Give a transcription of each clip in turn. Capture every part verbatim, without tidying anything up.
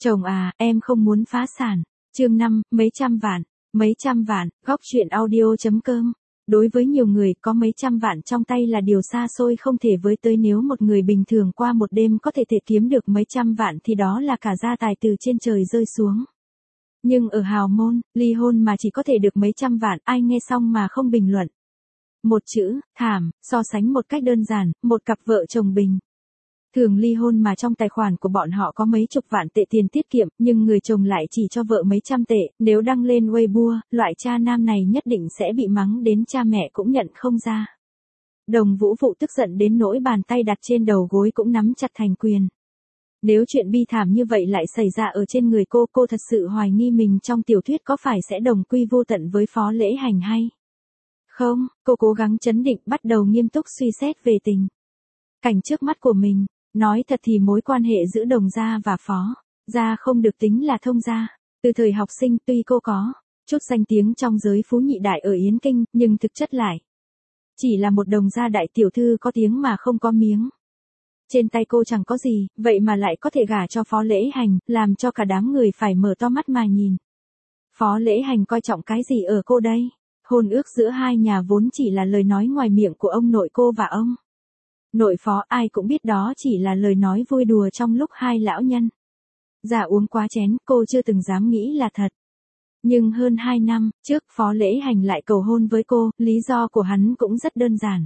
Chồng à, em không muốn phá sản. Chương năm, mấy trăm vạn, mấy trăm vạn, góc chuyện audio.com. Đối với nhiều người, có mấy trăm vạn trong tay là điều xa xôi không thể với tới. Nếu một người bình thường qua một đêm có thể thể kiếm được mấy trăm vạn thì đó là cả gia tài từ trên trời rơi xuống. Nhưng ở hào môn, ly hôn mà chỉ có thể được mấy trăm vạn, ai nghe xong mà không bình luận. Một chữ, thảm, so sánh một cách đơn giản, một cặp vợ chồng bình thường ly hôn mà trong tài khoản của bọn họ có mấy chục vạn tệ tiền tiết kiệm, nhưng người chồng lại chỉ cho vợ mấy trăm tệ. Nếu đăng lên Weibo, loại cha nam này nhất định sẽ bị mắng đến cha mẹ cũng nhận không ra. Đồng Vũ Vụ tức giận đến nỗi bàn tay đặt trên đầu gối cũng nắm chặt thành quyền. Nếu chuyện bi thảm như vậy lại xảy ra ở trên người cô, cô thật sự hoài nghi mình trong tiểu thuyết có phải sẽ đồng quy vô tận với Phó Lễ Hành hay không. Cô cố gắng trấn định, bắt đầu nghiêm túc suy xét về tình cảnh trước mắt của mình. Nói thật thì mối quan hệ giữa Đồng gia và Phó gia không được tính là thông gia. Từ thời học sinh, tuy cô có chút danh tiếng trong giới phú nhị đại ở Yến Kinh, nhưng thực chất lại chỉ là một Đồng gia đại tiểu thư có tiếng mà không có miếng. Trên tay cô chẳng có gì, vậy mà lại có thể gả cho Phó Lễ Hành, làm cho cả đám người phải mở to mắt mà nhìn. Phó Lễ Hành coi trọng cái gì ở cô đây? Hôn ước giữa hai nhà vốn chỉ là lời nói ngoài miệng của ông nội cô và ông nội Phó, ai cũng biết đó chỉ là lời nói vui đùa trong lúc hai lão nhân già uống quá chén, cô chưa từng dám nghĩ là thật. Nhưng hơn hai năm trước, Phó Lễ Hành lại cầu hôn với cô, lý do của hắn cũng rất đơn giản.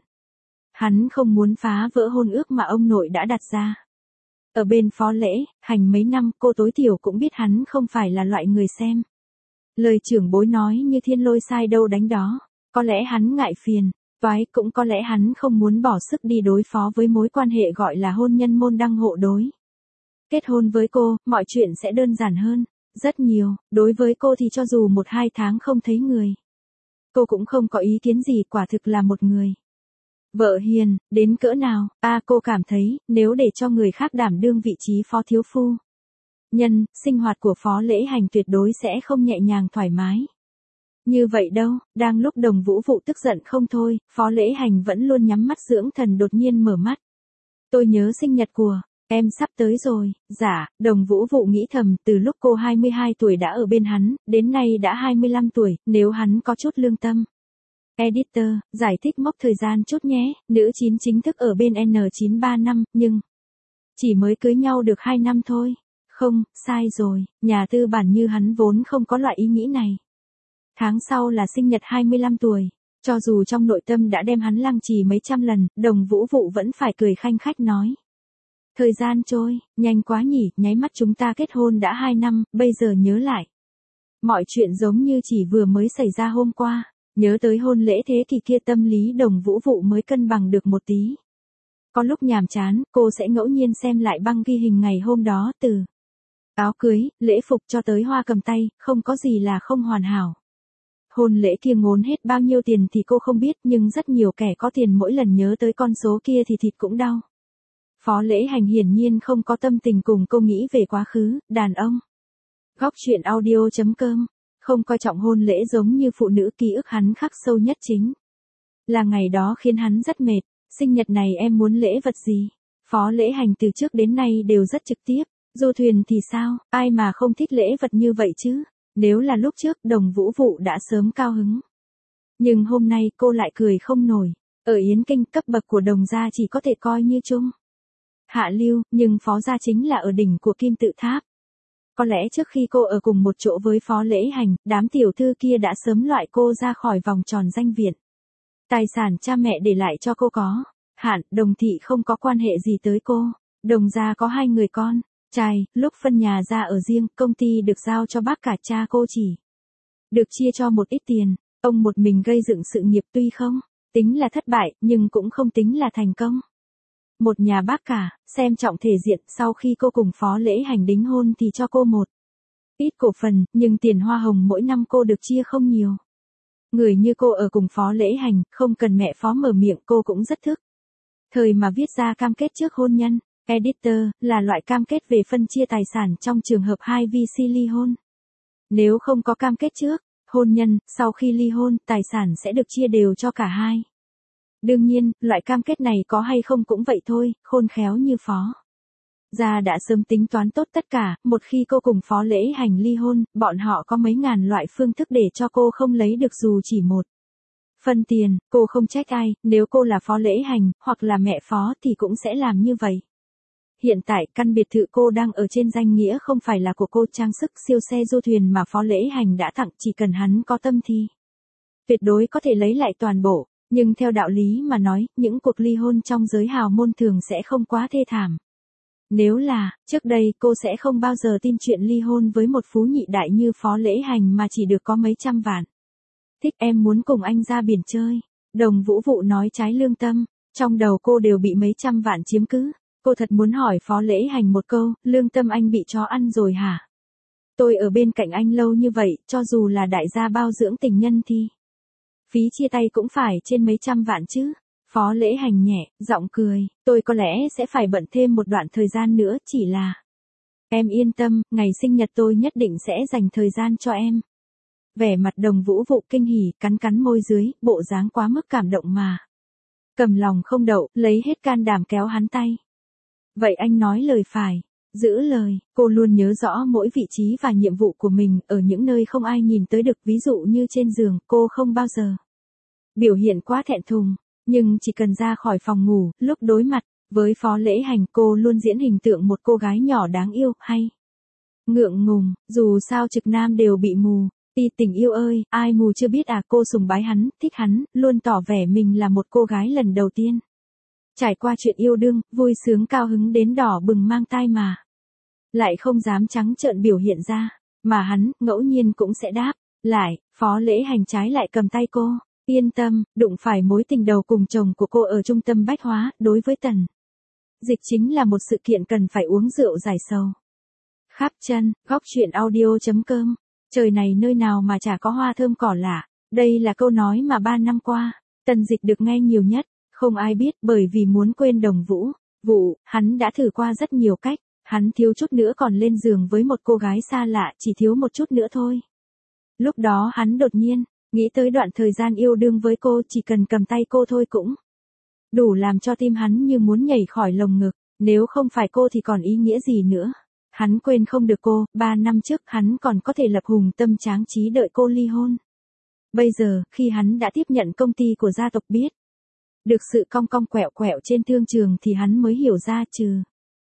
Hắn không muốn phá vỡ hôn ước mà ông nội đã đặt ra. Ở bên Phó Lễ Hành mấy năm, cô tối thiểu cũng biết hắn không phải là loại người xem lời trưởng bối nói như thiên lôi sai đâu đánh đó. Có lẽ hắn ngại phiền toái, cũng có lẽ hắn không muốn bỏ sức đi đối phó với mối quan hệ gọi là hôn nhân môn đăng hộ đối. Kết hôn với cô, mọi chuyện sẽ đơn giản hơn rất nhiều. Đối với cô thì cho dù một hai tháng không thấy người, cô cũng không có ý kiến gì, quả thực là một người vợ hiền đến cỡ nào. A à, cô cảm thấy, nếu để cho người khác đảm đương vị trí phó thiếu phu nhân, sinh hoạt của Phó Lễ Hành tuyệt đối sẽ không nhẹ nhàng thoải mái như vậy đâu. Đang lúc Đồng Vũ Vụ tức giận không thôi, Phó Lễ Hành vẫn luôn nhắm mắt dưỡng thần đột nhiên mở mắt. Tôi nhớ sinh nhật của em sắp tới rồi. Dạ, Đồng Vũ Vụ nghĩ thầm, từ lúc cô hai mươi hai tuổi đã ở bên hắn, đến nay đã hai mươi lăm tuổi, nếu hắn có chút lương tâm. Editor, giải thích mốc thời gian chút nhé. Nữ chín chính thức ở bên N chín ba năm, nhưng chỉ mới cưới nhau được hai năm thôi. Không, sai rồi, nhà tư bản như hắn vốn không có loại ý nghĩ này. Tháng sau là sinh nhật hai mươi lăm tuổi. Cho dù trong nội tâm đã đem hắn lăng trì mấy trăm lần, Đồng Vũ Vụ vẫn phải cười khanh khách nói. Thời gian trôi, nhanh quá nhỉ, nháy mắt chúng ta kết hôn đã hai năm, bây giờ nhớ lại. Mọi chuyện giống như chỉ vừa mới xảy ra hôm qua. Nhớ tới hôn lễ thế kỷ kia, tâm lý Đồng Vũ Vụ mới cân bằng được một tí. Có lúc nhàm chán, cô sẽ ngẫu nhiên xem lại băng ghi hình ngày hôm đó, từ áo cưới, lễ phục cho tới hoa cầm tay, không có gì là không hoàn hảo. Hôn lễ kia ngốn hết bao nhiêu tiền thì cô không biết, nhưng rất nhiều kẻ có tiền mỗi lần nhớ tới con số kia thì thịt cũng đau. Phó Lễ Hành hiển nhiên không có tâm tình cùng cô nghĩ về quá khứ. Đàn ông. Góc chuyện audio.com. Không coi trọng hôn lễ giống như phụ nữ, ký ức hắn khắc sâu nhất chính là ngày đó khiến hắn rất mệt. Sinh nhật này em muốn lễ vật gì? Phó Lễ Hành từ trước đến nay đều rất trực tiếp. Du thuyền thì sao, ai mà không thích lễ vật như vậy chứ? Nếu là lúc trước, Đồng Vũ Vụ đã sớm cao hứng. Nhưng hôm nay cô lại cười không nổi. Ở Yến Kinh, cấp bậc của Đồng gia chỉ có thể coi như trung hạ lưu, nhưng Phó gia chính là ở đỉnh của kim tự tháp. Có lẽ trước khi cô ở cùng một chỗ với Phó Lễ Hành, đám tiểu thư kia đã sớm loại cô ra khỏi vòng tròn danh viện. Tài sản cha mẹ để lại cho cô có hạn, Đồng thị không có quan hệ gì tới cô. Đồng gia có hai người con trai, lúc phân nhà ra ở riêng, công ty được giao cho bác cả, cha cô chỉ được chia cho một ít tiền. Ông một mình gây dựng sự nghiệp, tuy không tính là thất bại, nhưng cũng không tính là thành công. Một nhà bác cả, xem trọng thể diện, sau khi cô cùng Phó Lễ Hành đính hôn thì cho cô một ít cổ phần, nhưng tiền hoa hồng mỗi năm cô được chia không nhiều. Người như cô ở cùng Phó Lễ Hành, không cần mẹ Phó mở miệng cô cũng rất thức thời mà viết ra cam kết trước hôn nhân. Editor, là loại cam kết về phân chia tài sản trong trường hợp hai vê xê ly hôn. Nếu không có cam kết trước hôn nhân, sau khi ly hôn, tài sản sẽ được chia đều cho cả hai. Đương nhiên, loại cam kết này có hay không cũng vậy thôi, khôn khéo như Phó Gia đã sớm tính toán tốt tất cả, một khi cô cùng Phó Lễ Hành ly hôn, bọn họ có mấy ngàn loại phương thức để cho cô không lấy được dù chỉ một phần tiền, cô không trách ai, nếu cô là Phó Lễ Hành, hoặc là mẹ Phó thì cũng sẽ làm như vậy. Hiện tại, căn biệt thự cô đang ở trên danh nghĩa không phải là của cô, trang sức siêu xe du thuyền mà Phó Lễ Hành đã tặng, chỉ cần hắn có tâm thì tuyệt đối có thể lấy lại toàn bộ, nhưng theo đạo lý mà nói, những cuộc ly hôn trong giới hào môn thường sẽ không quá thê thảm. Nếu là, trước đây cô sẽ không bao giờ tin chuyện ly hôn với một phú nhị đại như Phó Lễ Hành mà chỉ được có mấy trăm vạn. Thích em muốn cùng anh ra biển chơi. Đồng Vũ Vụ nói trái lương tâm, trong đầu cô đều bị mấy trăm vạn chiếm cứ. Cô thật muốn hỏi Phó Lễ Hành một câu, lương tâm anh bị chó ăn rồi hả? Tôi ở bên cạnh anh lâu như vậy, cho dù là đại gia bao dưỡng tình nhân thì phí chia tay cũng phải trên mấy trăm vạn chứ. Phó Lễ Hành nhẹ, giọng cười, tôi có lẽ sẽ phải bận thêm một đoạn thời gian nữa, chỉ là em yên tâm, ngày sinh nhật tôi nhất định sẽ dành thời gian cho em. Vẻ mặt Đồng Vũ Vụ kinh hỉ, cắn cắn môi dưới, bộ dáng quá mức cảm động mà. Cầm lòng không đậu, lấy hết can đảm kéo hắn tay. Vậy anh nói lời phải, giữ lời, cô luôn nhớ rõ mỗi vị trí và nhiệm vụ của mình, ở những nơi không ai nhìn tới được, ví dụ như trên giường, cô không bao giờ biểu hiện quá thẹn thùng, nhưng chỉ cần ra khỏi phòng ngủ, lúc đối mặt với Phó Lễ Hành, cô luôn diễn hình tượng một cô gái nhỏ đáng yêu, hay ngượng ngùng, dù sao trực nam đều bị mù. Ti tình yêu ơi, ai mù chưa biết à, cô sùng bái hắn, thích hắn, luôn tỏ vẻ mình là một cô gái lần đầu tiên trải qua chuyện yêu đương, vui sướng cao hứng đến đỏ bừng mang tai mà lại không dám trắng trợn biểu hiện ra, mà hắn ngẫu nhiên cũng sẽ đáp lại. Phó Lễ Hành trái lại cầm tay cô, yên tâm, đụng phải mối tình đầu cùng chồng của cô ở trung tâm bách hóa, đối với Tần Dịch chính là một sự kiện cần phải uống rượu giải sầu. Khắp chân, góc truyện audio chấm com. Trời này nơi nào mà chả có hoa thơm cỏ lạ, đây là câu nói mà ba năm qua, Tần Dịch được nghe nhiều nhất, không ai biết, bởi vì muốn quên Đồng Vũ Vụ, hắn đã thử qua rất nhiều cách, hắn thiếu chút nữa còn lên giường với một cô gái xa lạ, chỉ thiếu một chút nữa thôi. Lúc đó hắn đột nhiên nghĩ tới đoạn thời gian yêu đương với cô, chỉ cần cầm tay cô thôi cũng đủ làm cho tim hắn như muốn nhảy khỏi lồng ngực, nếu không phải cô thì còn ý nghĩa gì nữa. Hắn quên không được cô, ba năm trước hắn còn có thể lập hùng tâm tráng trí đợi cô ly hôn. Bây giờ, khi hắn đã tiếp nhận công ty của gia tộc, biết được sự cong cong quẹo quẹo trên thương trường thì hắn mới hiểu ra, trừ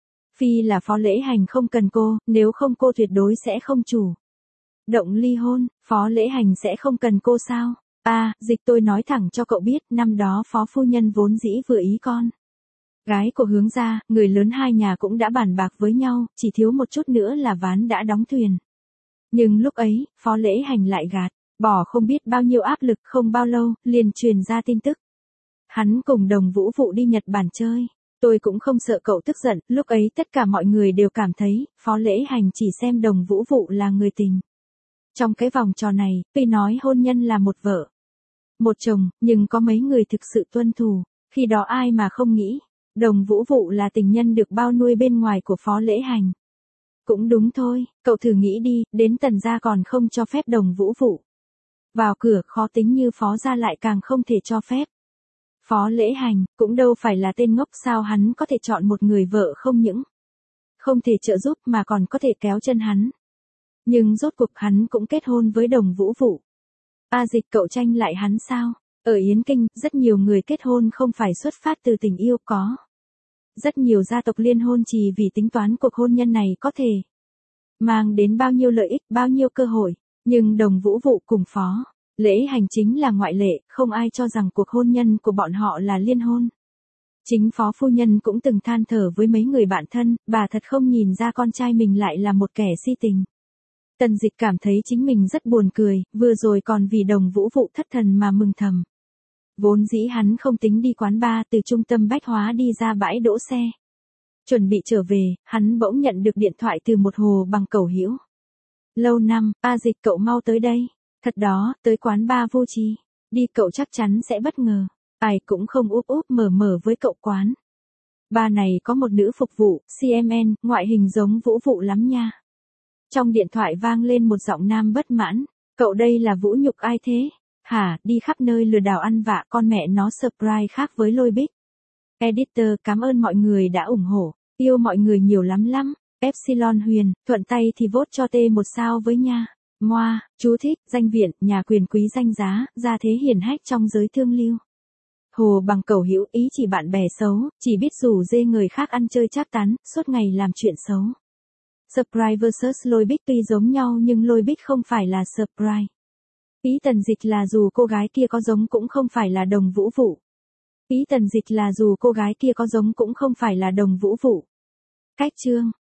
phi là Phó Lễ Hành không cần cô, nếu không cô tuyệt đối sẽ không chủ động ly hôn. Phó Lễ Hành sẽ không cần cô sao? À, Dịch, tôi nói thẳng cho cậu biết, năm đó Phó phu nhân vốn dĩ vừa ý con gái của Hướng gia, người lớn hai nhà cũng đã bàn bạc với nhau, chỉ thiếu một chút nữa là ván đã đóng thuyền. Nhưng lúc ấy, Phó Lễ Hành lại gạt bỏ không biết bao nhiêu áp lực, không bao lâu, liền truyền ra tin tức. Hắn cùng Đồng Vũ Vụ đi Nhật Bản chơi. Tôi cũng không sợ cậu tức giận, lúc ấy tất cả mọi người đều cảm thấy, Phó Lễ Hành chỉ xem Đồng Vũ Vụ là người tình. Trong cái vòng trò này, tuy nói hôn nhân là một vợ, một chồng, nhưng có mấy người thực sự tuân thủ, khi đó ai mà không nghĩ Đồng Vũ Vụ là tình nhân được bao nuôi bên ngoài của Phó Lễ Hành. Cũng đúng thôi, cậu thử nghĩ đi, đến Tần gia còn không cho phép Đồng Vũ Vụ vào cửa, khó tính như Phó gia lại càng không thể cho phép. Phó Lễ Hành cũng đâu phải là tên ngốc, sao hắn có thể chọn một người vợ không những không thể trợ giúp mà còn có thể kéo chân hắn. Nhưng rốt cuộc hắn cũng kết hôn với Đồng Vũ Vụ. A Dịch, cậu tranh lại hắn sao? Ở Yến Kinh, rất nhiều người kết hôn không phải xuất phát từ tình yêu, có rất nhiều gia tộc liên hôn chỉ vì tính toán cuộc hôn nhân này có thể mang đến bao nhiêu lợi ích, bao nhiêu cơ hội. Nhưng Đồng Vũ Vụ cùng Phó Lễ Hành chính là ngoại lệ, không ai cho rằng cuộc hôn nhân của bọn họ là liên hôn. Chính Phó phu nhân cũng từng than thở với mấy người bạn thân, bà thật không nhìn ra con trai mình lại là một kẻ si tình. Tần Dịch cảm thấy chính mình rất buồn cười, vừa rồi còn vì Đồng Vũ Vụ thất thần mà mừng thầm. Vốn dĩ hắn không tính đi quán bar, từ trung tâm bách hóa đi ra bãi đỗ xe. Chuẩn bị trở về, hắn bỗng nhận được điện thoại từ một Hồ Bằng Cẩu Hữu. Lâu năm, A Dịch, cậu mau tới đây. Thật đó, tới quán bar vô tri. Đi, cậu chắc chắn sẽ bất ngờ. Ai cũng không úp úp mở mở với cậu, quán bar này có một nữ phục vụ, xê em en, ngoại hình giống Vũ Vụ lắm nha. Trong điện thoại vang lên một giọng nam bất mãn. Cậu đây là vũ nhục ai thế? Hả, đi khắp nơi lừa đảo ăn vạ, con mẹ nó, surprise khác với Lôi Bích. Editor, cảm ơn mọi người đã ủng hộ. Yêu mọi người nhiều lắm lắm. Epsilon Huyền, thuận tay thì vote cho T một sao với nha. Moa, chú thích, danh viện, nhà quyền quý danh giá, gia thế hiển hách trong giới thương lưu. Hồ Bằng Cẩu hữu ý chỉ bạn bè xấu, chỉ biết rủ dê người khác ăn chơi trác tán, suốt ngày làm chuyện xấu. Surprise versus Lôi Bích tuy giống nhau nhưng Lôi Bích không phải là surprise. Ý tần dịch là dù cô gái kia có giống cũng không phải là Đồng Vũ Vụ. Ý tần dịch là dù cô gái kia có giống cũng không phải là Đồng Vũ Vụ. Cách chương